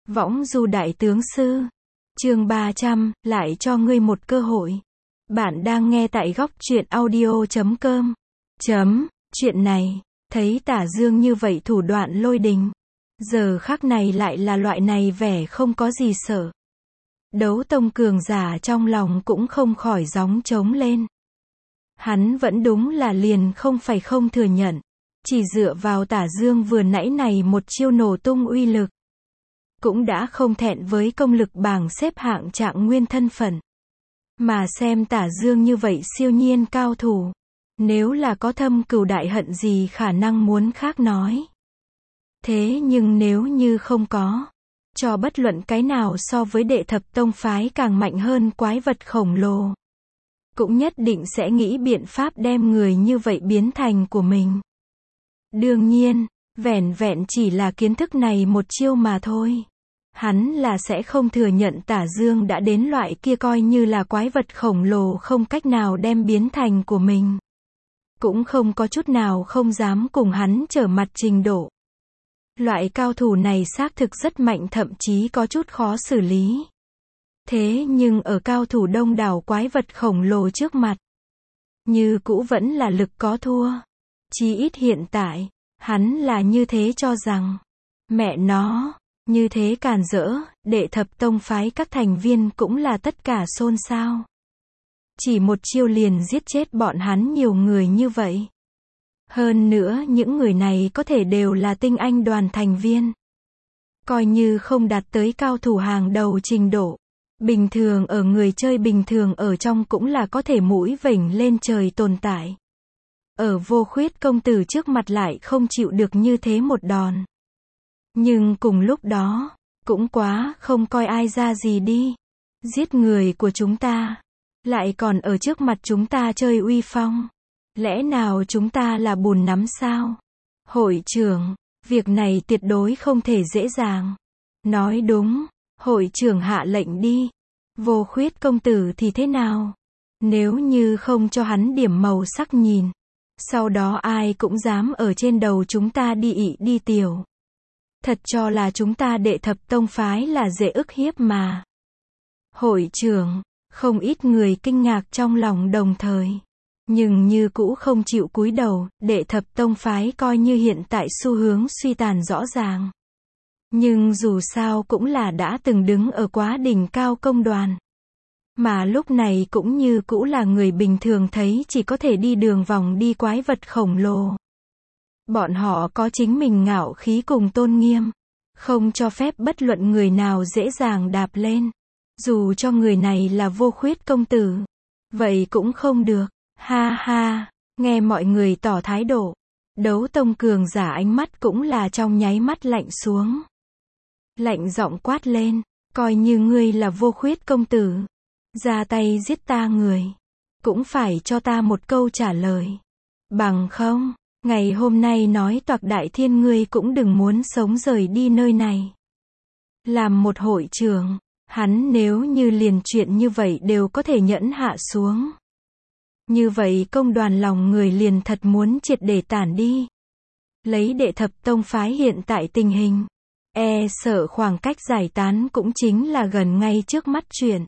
Võng du đại tướng sư. Chương 300, lại cho ngươi một cơ hội. Bạn đang nghe tại góc truyện audio.com. Chuyện này, thấy Tả Dương như vậy thủ đoạn lôi đình. Giờ khắc này lại là loại này vẻ không có gì sợ. Đấu tông cường giả trong lòng cũng không khỏi gióng trống lên. Hắn vẫn đúng là liền không phải không thừa nhận. Chỉ dựa vào Tả Dương vừa nãy này một chiêu nổ tung uy lực. Cũng đã không thẹn với công lực bảng xếp hạng trạng nguyên thân phận. Mà xem Tả Dương như vậy siêu nhiên cao thủ. Nếu là có thâm cừu đại hận gì khả năng muốn khác nói. Thế nhưng nếu như không có, cho bất luận cái nào so với đệ thập tông phái càng mạnh hơn quái vật khổng lồ, cũng nhất định sẽ nghĩ biện pháp đem người như vậy biến thành của mình. Đương nhiên, vẻn vẹn chỉ là kiến thức này một chiêu mà thôi. Hắn là sẽ không thừa nhận Tả Dương đã đến loại kia coi như là quái vật khổng lồ không cách nào đem biến thành của mình. Cũng không có chút nào không dám cùng hắn trở mặt trình độ. Loại cao thủ này xác thực rất mạnh, thậm chí có chút khó xử lý. Thế nhưng ở cao thủ đông đảo quái vật khổng lồ trước mặt, như cũ vẫn là lực có thua. Chí ít hiện tại, hắn là như thế cho rằng. Mẹ nó, như thế càn rỡ, đệ thập tông phái các thành viên cũng là tất cả xôn xao. Chỉ một chiêu liền giết chết bọn hắn nhiều người như vậy. Hơn nữa những người này có thể đều là tinh anh đoàn thành viên. Coi như không đạt tới cao thủ hàng đầu trình độ. Bình thường ở người chơi bình thường ở trong cũng là có thể mũi vểnh lên trời tồn tại. Ở Vô Khuyết công tử trước mặt lại không chịu được như thế một đòn. Nhưng cùng lúc đó, cũng quá không coi ai ra gì đi. Giết người của chúng ta, lại còn ở trước mặt chúng ta chơi uy phong. Lẽ nào chúng ta là bùn nắm sao? Hội trưởng, việc này tuyệt đối không thể dễ dàng. Nói đúng, hội trưởng hạ lệnh đi. Vô Khuyết công tử thì thế nào? Nếu như không cho hắn điểm màu sắc nhìn, sau đó ai cũng dám ở trên đầu chúng ta đi ị đi tiểu. Thật cho là chúng ta đệ thập tông phái là dễ ức hiếp mà. Hội trưởng, không ít người kinh ngạc trong lòng đồng thời. Nhưng như cũ không chịu cúi đầu, đệ thập tông phái coi như hiện tại xu hướng suy tàn rõ ràng. Nhưng dù sao cũng là đã từng đứng ở quá đỉnh cao công đoàn. Mà lúc này cũng như cũ là người bình thường thấy chỉ có thể đi đường vòng đi quái vật khổng lồ. Bọn họ có chính mình ngạo khí cùng tôn nghiêm. Không cho phép bất luận người nào dễ dàng đạp lên. Dù cho người này là Vô Khuyết công tử. Vậy cũng không được. Ha ha, nghe mọi người tỏ thái độ. Đấu tông cường giả ánh mắt cũng là trong nháy mắt lạnh xuống. Lạnh giọng quát lên, coi như ngươi là Vô Khuyết công tử. Ra tay giết ta người. Cũng phải cho ta một câu trả lời. Bằng không, ngày hôm nay nói toạc đại thiên ngươi cũng đừng muốn sống rời đi nơi này. Làm một hội trưởng, hắn nếu như liền chuyện như vậy đều có thể nhẫn hạ xuống. Như vậy công đoàn lòng người liền thật muốn triệt để tản đi. Lấy đệ thập tông phái hiện tại tình hình, sợ khoảng cách giải tán cũng chính là gần ngay trước mắt chuyện.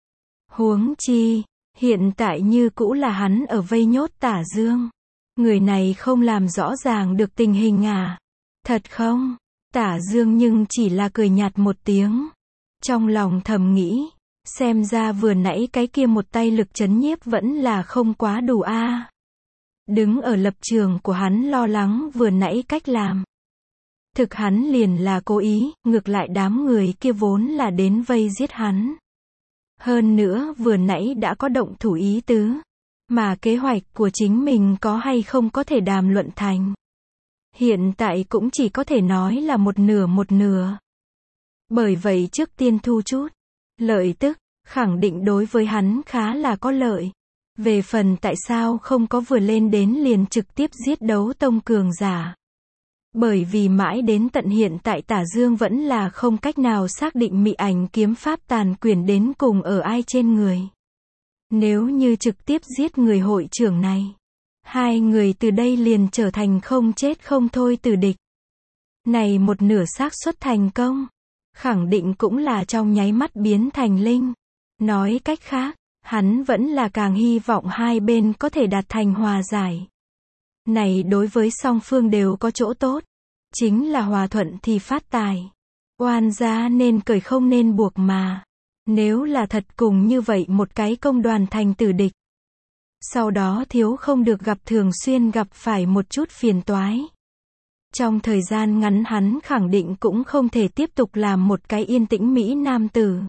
Huống chi, hiện tại như cũ là hắn ở vây nhốt Tả Dương. Người này không làm rõ ràng được tình hình à? Thật không? Tả Dương nhưng chỉ là cười nhạt một tiếng. Trong lòng thầm nghĩ, xem ra vừa nãy cái kia một tay lực trấn nhiếp vẫn là không quá đủ a. Đứng ở lập trường của hắn lo lắng vừa nãy cách làm. Thực hắn liền là cố ý, ngược lại đám người kia vốn là đến vây giết hắn. Hơn nữa vừa nãy đã có động thủ ý tứ. Mà kế hoạch của chính mình có hay không có thể đàm luận thành. Hiện tại cũng chỉ có thể nói là một nửa. Bởi vậy trước tiên thu chút lợi tức, khẳng định đối với hắn khá là có lợi. Về phần tại sao không có vừa lên đến liền trực tiếp giết đấu tông cường giả. Bởi vì mãi đến tận hiện tại Tả Dương vẫn là không cách nào xác định mị ảnh kiếm pháp tàn quyền đến cùng ở ai trên người. Nếu như trực tiếp giết người hội trưởng này, hai người từ đây liền trở thành không chết không thôi tử địch. Này một nửa xác suất thành công. khẳng định cũng là trong nháy mắt biến thành linh. Nói cách khác, hắn vẫn là càng hy vọng hai bên có thể đạt thành hòa giải. Này đối với song phương đều có chỗ tốt. Chính là hòa thuận thì phát tài. Oan gia nên cởi không nên buộc mà. Nếu là thật cùng như vậy một cái công đoàn thành tử địch. Sau đó thiếu không được gặp thường xuyên gặp phải một chút phiền toái. Trong thời gian ngắn hắn khẳng định cũng không thể tiếp tục làm một cái yên tĩnh Mỹ nam tử.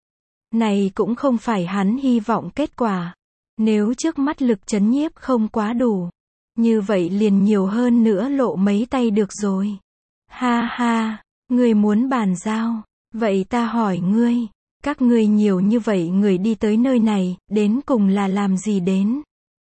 Này cũng không phải hắn hy vọng kết quả. Nếu trước mắt lực trấn nhiếp không quá đủ. Như vậy liền nhiều hơn nữa lộ mấy tay được rồi. Ha ha, ngươi muốn bàn giao. Vậy ta hỏi ngươi. Các ngươi nhiều như vậy người đi tới nơi này, đến cùng là làm gì đến?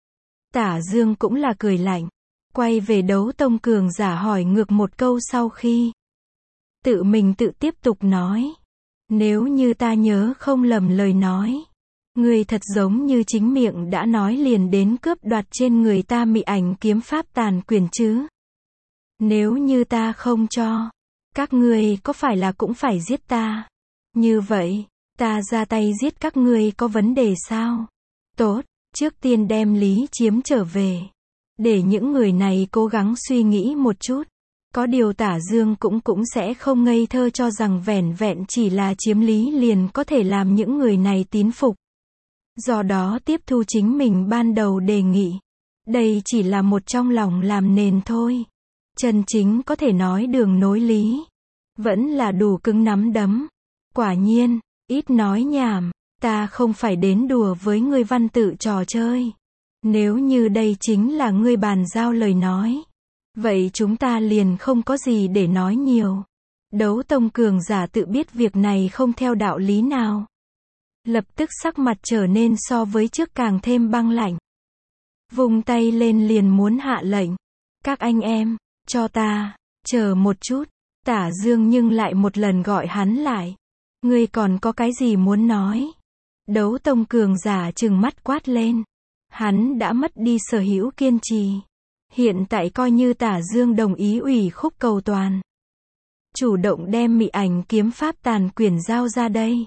Tả Dương cũng là cười lạnh. Quay về Đấu Tông cường giả hỏi ngược một câu sau khi. Tự mình tự tiếp tục nói. Nếu như ta nhớ không lầm lời nói. Ngươi thật giống như chính miệng đã nói liền đến cướp đoạt trên người ta mị ảnh kiếm pháp tàn quyền chứ. Nếu như ta không cho. Các ngươi có phải là cũng phải giết ta? Như vậy, ta ra tay giết các ngươi có vấn đề sao? Tốt, trước tiên đem Lý Chiếm trở về. Để những người này cố gắng suy nghĩ một chút. Có điều Tả Dương cũng sẽ không ngây thơ cho rằng vẻn vẹn chỉ là chiếm Lý liền có thể làm những người này tín phục. Do đó tiếp thu chính mình ban đầu đề nghị. Đây chỉ là một trong lòng làm nền thôi. Chân chính có thể nói đường nối Lý. Vẫn là đủ cứng nắm đấm. Quả nhiên, ít nói nhảm. Ta không phải đến đùa với ngươi văn tự trò chơi. Nếu như đây chính là ngươi bàn giao lời nói. Vậy chúng ta liền không có gì để nói nhiều. Đấu Tông cường giả tự biết việc này không theo đạo lý nào. Lập tức sắc mặt trở nên so với trước càng thêm băng lạnh. Vung tay lên liền muốn hạ lệnh. Các anh em, cho ta, chờ một chút. Tả Dương nhưng lại một lần gọi hắn lại. Ngươi còn có cái gì muốn nói? Đấu Tông cường giả trừng mắt quát lên. Hắn đã mất đi sở hữu kiên trì. Hiện tại coi như Tả Dương đồng ý ủy khúc cầu toàn. Chủ động đem mị ảnh kiếm pháp tàn quyền giao ra đây.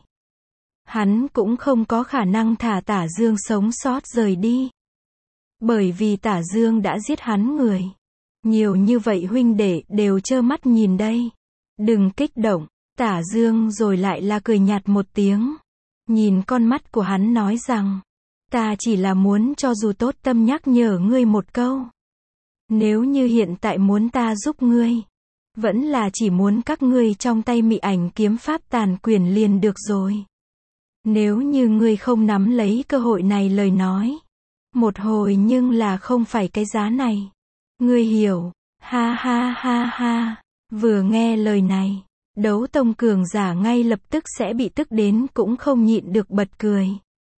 Hắn cũng không có khả năng thả Tả Dương sống sót rời đi. Bởi vì Tả Dương đã giết hắn người. Nhiều như vậy huynh đệ đều trơ mắt nhìn đây. Đừng kích động. Tả Dương rồi lại là cười nhạt một tiếng. Nhìn con mắt của hắn nói rằng. Ta chỉ là muốn cho dù tốt tâm nhắc nhở ngươi một câu. Nếu như hiện tại muốn ta giúp ngươi. Vẫn là chỉ muốn các ngươi trong tay mị ảnh kiếm pháp tàn quyền liền được rồi. Nếu như ngươi không nắm lấy cơ hội này lời nói. Một hồi nhưng là không phải cái giá này. Ngươi hiểu. Ha ha ha ha. Vừa nghe lời này. Đấu Tông cường giả ngay lập tức sẽ bị tức đến cũng không nhịn được bật cười.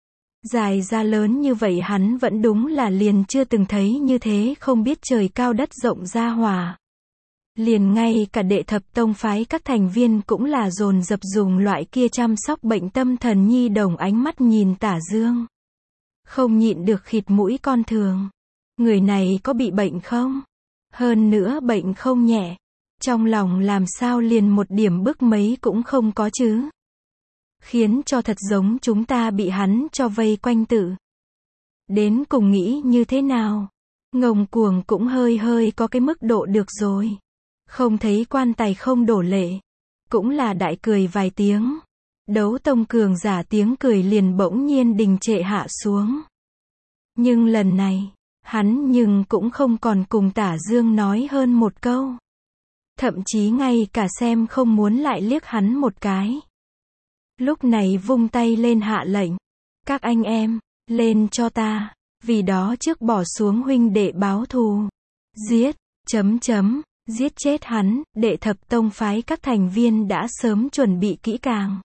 Dài ra lớn như vậy hắn vẫn đúng là liền chưa từng thấy như thế không biết trời cao đất rộng ra hòa. Liền ngay cả đệ thập tông phái các thành viên cũng là dồn dập dùng loại kia chăm sóc bệnh tâm thần nhi đồng ánh mắt nhìn Tả Dương. Không nhịn được khịt mũi con thường. Người này có bị bệnh không? Hơn nữa bệnh không nhẹ. Trong lòng làm sao liền một điểm bức mấy cũng không có chứ. Khiến cho thật giống chúng ta bị hắn cho vây quanh tự. Đến cùng nghĩ như thế nào? Ngông cuồng cũng hơi có cái mức độ được rồi. Không thấy quan tài không đổ lệ. Cũng là đại cười vài tiếng. Đấu Tông cường giả tiếng cười liền bỗng nhiên đình trệ hạ xuống. Nhưng lần này, hắn nhưng cũng không còn cùng Tả Dương nói hơn một câu. Thậm chí ngay cả xem không muốn lại liếc hắn một cái. Lúc này vung tay lên hạ lệnh. Các anh em, lên cho ta. Vì đó trước bỏ xuống huynh đệ báo thù. Giết, giết chết hắn. Đệ thập tông phái các thành viên đã sớm chuẩn bị kỹ càng.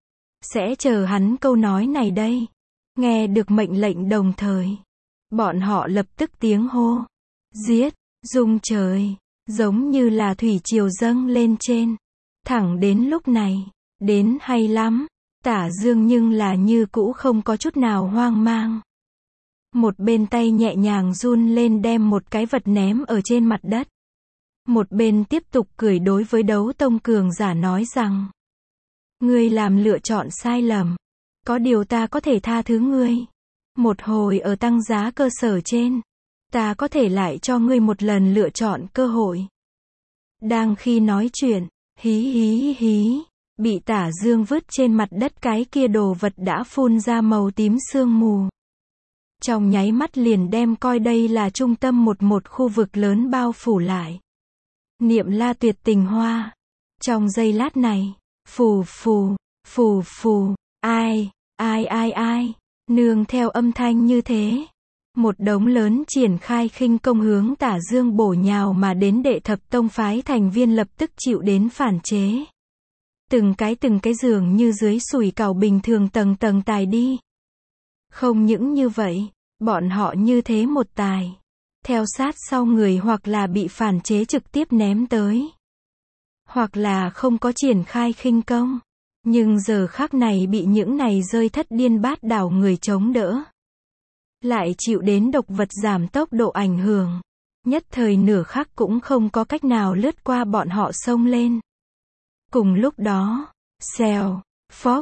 Sẽ chờ hắn câu nói này đây. Nghe được mệnh lệnh đồng thời. Bọn họ lập tức tiếng hô. Giết, rung trời. Giống như là thủy triều dâng lên trên. Thẳng đến lúc này. Đến hay lắm. Tả Dương nhưng là như cũ không có chút nào hoang mang. Một bên tay nhẹ nhàng run lên đem một cái vật ném ở trên mặt đất. Một bên tiếp tục cười đối với Đấu Tông cường giả nói rằng. Ngươi làm lựa chọn sai lầm. Có điều ta có thể tha thứ ngươi. Một hồi ở tăng giá cơ sở trên, ta có thể lại cho ngươi một lần lựa chọn cơ hội. Đang khi nói chuyện, hí hí hí, bị Tả Dương vứt trên mặt đất cái kia đồ vật đã phun ra màu tím sương mù. Trong nháy mắt liền đem coi đây là trung tâm một khu vực lớn bao phủ lại. Niệm la tuyệt tình hoa. Trong giây lát này, phù phù, phù phù, ai, nương theo âm thanh như thế. Một đống lớn triển khai khinh công hướng Tả Dương bổ nhào mà đến Đệ Thập Tông phái thành viên lập tức chịu đến phản chế. Từng cái dường như dưới sủi cảo bình thường tầng tài đi. Không những như vậy, bọn họ như thế một tài. Theo sát sau người hoặc là bị phản chế trực tiếp ném tới. Hoặc là không có triển khai khinh công. Nhưng giờ khắc này bị những này rơi thất điên bát đảo người chống đỡ. Lại chịu đến độc vật giảm tốc độ ảnh hưởng. Nhất thời nửa khắc cũng không có cách nào lướt qua bọn họ xông lên. Cùng lúc đó, xèo, phốc,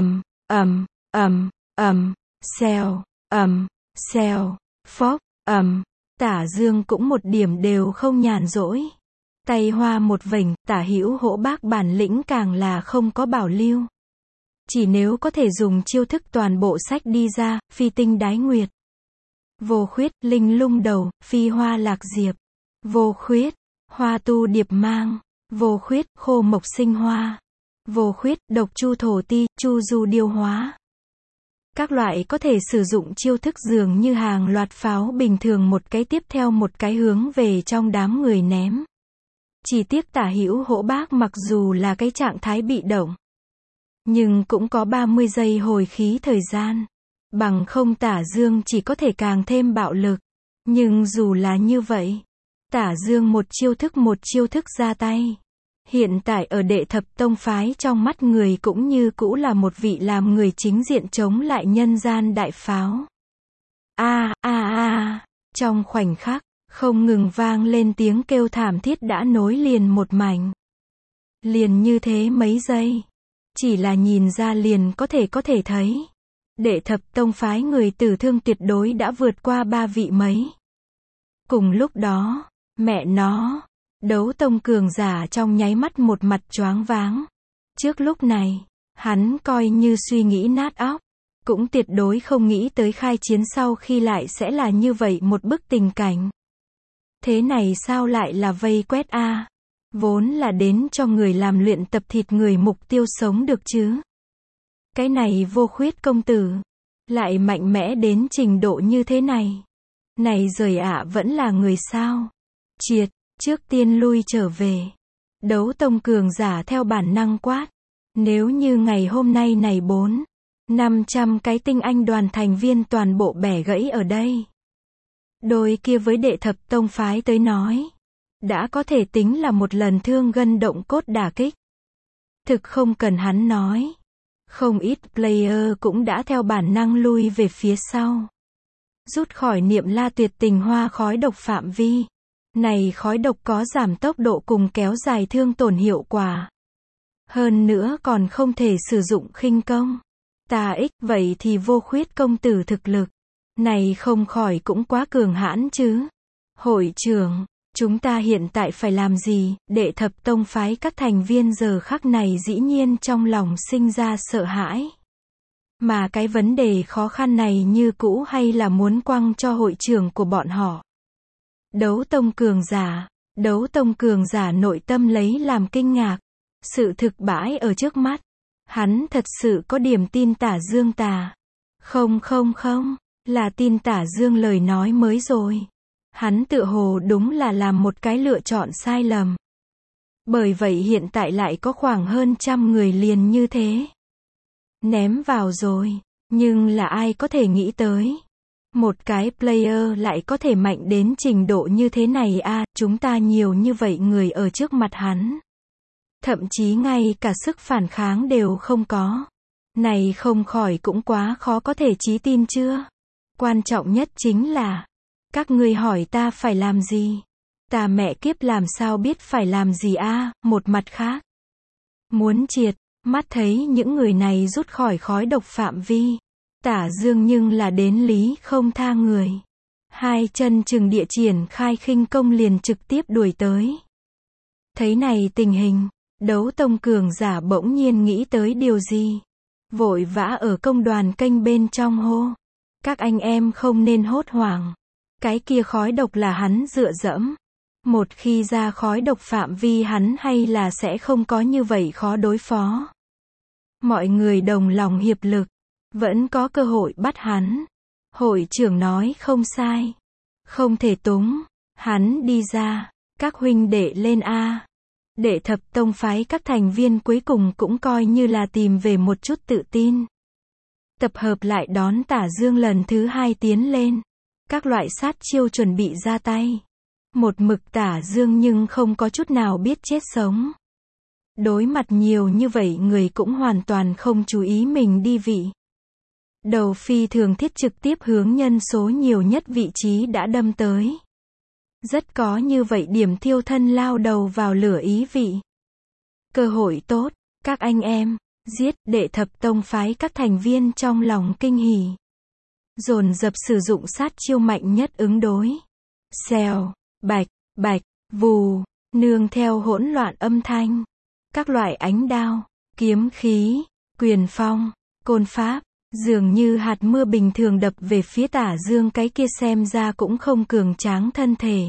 xèo, phốc, Tả Dương cũng một điểm đều không nhàn rỗi. Tay hoa một vểnh, Tả Hữu Hỗ Bác bản lĩnh càng là không có bảo lưu. Chỉ nếu có thể dùng chiêu thức toàn bộ sách đi ra, phi tinh đái nguyệt. Vô khuyết, linh lung đầu, phi hoa lạc diệp. Vô khuyết, hoa tu điệp mang. Vô khuyết, khô mộc sinh hoa. Vô khuyết, độc chu thổ ti, chu du điêu hóa. Các loại có thể sử dụng chiêu thức dường như hàng loạt pháo bình thường một cái tiếp theo một cái hướng về trong đám người ném. Chỉ tiếc Tả Hữu Hỗ Bác mặc dù là cái trạng thái bị động, nhưng cũng có 30 giây hồi khí thời gian. Bằng không Tả Dương chỉ có thể càng thêm bạo lực. Nhưng dù là như vậy, Tả Dương một chiêu thức ra tay. Hiện tại ở Đệ Thập Tông phái trong mắt người cũng như cũ là một vị làm người chính diện chống lại nhân gian đại pháo. Trong khoảnh khắc, không ngừng vang lên tiếng kêu thảm thiết đã nối liền một mảnh. Liền như thế mấy giây. Chỉ là nhìn ra liền có thể thấy. Đệ Thập Tông phái người tử thương tuyệt đối đã vượt qua 3 vị mấy. Cùng lúc đó, mẹ nó, Đấu Tông cường giả trong nháy mắt một mặt choáng váng. Trước lúc này, hắn coi như suy nghĩ nát óc, cũng tuyệt đối không nghĩ tới khai chiến sau khi lại sẽ là như vậy một bức tình cảnh. Thế này sao lại là vây quét a? Vốn là đến cho người làm luyện tập thịt người mục tiêu sống được chứ. Cái này Vô Khuyết công tử, lại mạnh mẽ đến trình độ như thế này. Này rời ạ vẫn là người sao? Triệt, trước tiên lui trở về. Đấu Tông cường giả theo bản năng quát. Nếu như ngày hôm nay này 400-500 cái tinh anh đoàn thành viên toàn bộ bẻ gãy ở đây. Đôi kia với Đệ Thập Tông phái tới nói, đã có thể tính là một lần thương gân động cốt đả kích. Thực không cần hắn nói. Không ít player cũng đã theo bản năng lui về phía sau. Rút khỏi niệm la tuyệt tình hoa khói độc phạm vi. Này khói độc có giảm tốc độ cùng kéo dài thương tổn hiệu quả. Hơn nữa còn không thể sử dụng khinh công. Vậy thì Vô Khuyết công tử thực lực. Này không khỏi cũng quá cường hãn chứ. Hội trưởng, chúng ta hiện tại phải làm gì? Đệ Thập Tông phái các thành viên giờ khắc này dĩ nhiên trong lòng sinh ra sợ hãi. Mà cái vấn đề khó khăn này như cũ hay là muốn quăng cho hội trưởng của bọn họ. Đấu Tông cường giả nội tâm lấy làm kinh ngạc. Sự thực bãi ở trước mắt. Hắn thật sự có điểm tin Tả Dương tà. Không, là tin Tả Dương lời nói mới rồi. Hắn tự hồ đúng là làm một cái lựa chọn sai lầm. Bởi vậy hiện tại lại có khoảng hơn 100 người liền như thế. Ném vào rồi. Nhưng là ai có thể nghĩ tới. Một cái player lại có thể mạnh đến trình độ như thế này a, chúng ta nhiều như vậy người ở trước mặt hắn. Thậm chí ngay cả sức phản kháng đều không có. Này không khỏi cũng quá khó có thể chí tin chưa? Quan trọng nhất chính là, các ngươi hỏi ta phải làm gì? Ta mẹ kiếp làm sao biết phải làm gì a? Một mặt khác, muốn triệt, Mắt thấy những người này rút khỏi khói độc phạm vi, Tả Dương nhưng là đến lý không tha người. Hai chân chừng địa triển khai khinh công liền trực tiếp đuổi tới. Thấy này tình hình, Đấu Tông cường giả bỗng nhiên nghĩ tới điều gì. Vội vã ở công đoàn kênh bên trong hô. Các anh em không nên hốt hoảng. Cái kia khói độc là hắn dựa dẫm. Một khi ra khói độc phạm vi hắn hay là sẽ không có như vậy khó đối phó. Mọi người đồng lòng hiệp lực, vẫn có cơ hội bắt hắn. Hội trưởng nói không sai. Không thể túng, hắn đi ra, các huynh đệ lên A. Đệ thập tông phái các thành viên cuối cùng cũng coi như là tìm về một chút tự tin. Tập hợp lại đón Tả Dương lần thứ hai tiến lên. Các loại sát chiêu chuẩn bị ra tay. Một mực Tả Dương nhưng không có chút nào biết chết sống. Đối mặt nhiều như vậy người cũng hoàn toàn không chú ý mình đi vị. Đầu phi thường thiết trực tiếp hướng nhân số nhiều nhất vị trí đã đâm tới. Rất có như vậy điểm thiêu thân lao đầu vào lửa ý vị. Cơ hội tốt, các anh em, giết, đệ thập tông phái các thành viên trong lòng kinh hỉ. Dồn dập sử dụng sát chiêu mạnh nhất ứng đối. Xèo, bạch, bạch, vù, nương theo hỗn loạn âm thanh. Các loại ánh đao, kiếm khí, quyền phong, côn pháp, dường như hạt mưa bình thường đập về phía Tả Dương cái kia xem ra cũng không cường tráng thân thể.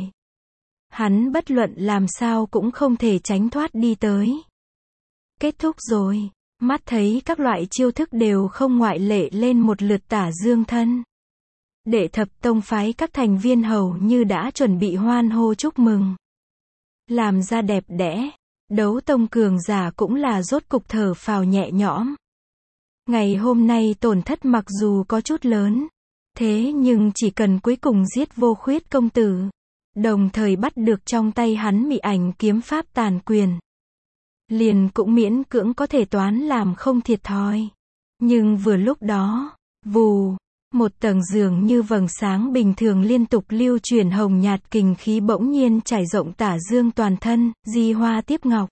Hắn bất luận làm sao cũng không thể tránh thoát đi tới. Kết thúc rồi, mắt thấy các loại chiêu thức đều không ngoại lệ lên một lượt Tả Dương thân. Đệ thập tông phái các thành viên hầu như đã chuẩn bị hoan hô chúc mừng. Làm ra đẹp đẽ, Đấu Tông cường giả cũng là rốt cục thở phào nhẹ nhõm. Ngày hôm nay tổn thất mặc dù có chút lớn, thế nhưng chỉ cần cuối cùng giết Vô Khuyết công tử, đồng thời bắt được trong tay hắn mị ảnh kiếm pháp tàn quyền, liền cũng miễn cưỡng có thể toán làm không thiệt thòi. Nhưng vừa lúc đó, vù, một tầng dường như vầng sáng bình thường liên tục lưu chuyển hồng nhạt kình khí bỗng nhiên trải rộng Tả Dương toàn thân, di hoa tiếp ngọc.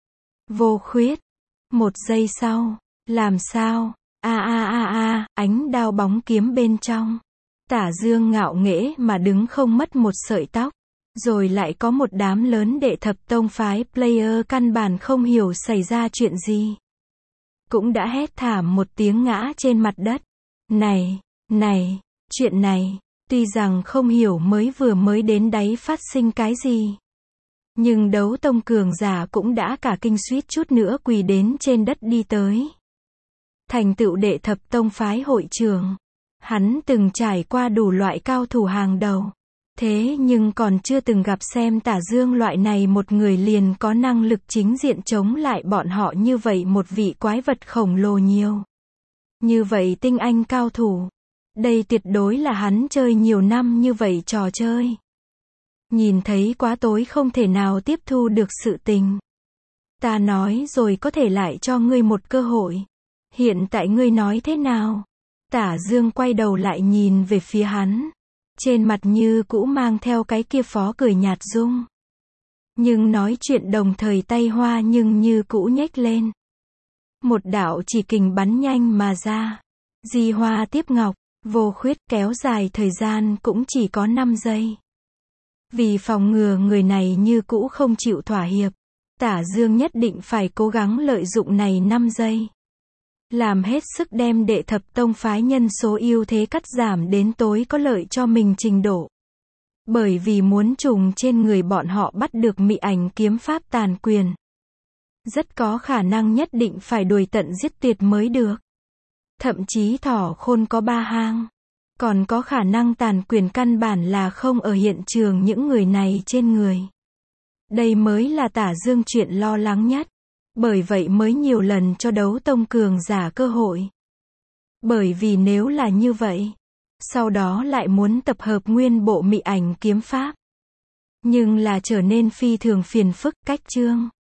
Vô Khuyết. Một giây sau, làm sao? Ánh đao bóng kiếm bên trong. Tả Dương ngạo nghễ mà đứng không mất một sợi tóc. Rồi lại có một đám lớn đệ thập tông phái player căn bản không hiểu xảy ra chuyện gì. Cũng đã hét thảm một tiếng ngã trên mặt đất. Này, chuyện này, tuy rằng không hiểu mới đến đáy phát sinh cái gì. Nhưng Đấu Tông cường giả cũng đã cả kinh suýt chút nữa quỳ đến trên đất đi tới. Thành tựu đệ thập tông phái hội trưởng. Hắn từng trải qua đủ loại cao thủ hàng đầu. Thế nhưng còn chưa từng gặp xem Tả Dương loại này một người liền có năng lực chính diện chống lại bọn họ như vậy một vị quái vật khổng lồ nhiều. Như vậy tinh anh cao thủ. Đây tuyệt đối là hắn chơi nhiều năm như vậy trò chơi. Nhìn thấy quá tối không thể nào tiếp thu được sự tình. Ta nói rồi có thể lại cho ngươi một cơ hội. Hiện tại ngươi nói thế nào? Tả Dương quay đầu lại nhìn về phía hắn. Trên mặt như cũ mang theo cái kia phó cười nhạt dung. Nhưng nói chuyện đồng thời tay hoa nhưng như cũ nhếch lên. Một đạo chỉ kình bắn nhanh mà ra. Di hoa tiếp ngọc, Vô Khuyết kéo dài thời gian cũng chỉ có 5 giây. Vì phòng ngừa người này như cũ không chịu thỏa hiệp, Tả Dương nhất định phải cố gắng lợi dụng này 5 giây. Làm hết sức đem đệ thập tông phái nhân số ưu thế cắt giảm đến tối có lợi cho mình trình độ. Bởi vì muốn trùng trên người bọn họ bắt được mị ảnh kiếm pháp tàn quyền. Rất có khả năng nhất định phải đuổi tận giết tuyệt mới được. Thậm chí thỏ khôn có 3 hang. Còn có khả năng tàn quyền căn bản là không ở hiện trường những người này trên người. Đây mới là Tả Dương chuyện lo lắng nhất. Bởi vậy mới nhiều lần cho Đấu Tông cường giả cơ hội. Bởi vì nếu là như vậy, sau đó lại muốn tập hợp nguyên bộ mị ảnh kiếm pháp. Nhưng là trở nên phi thường phiền phức cách chương.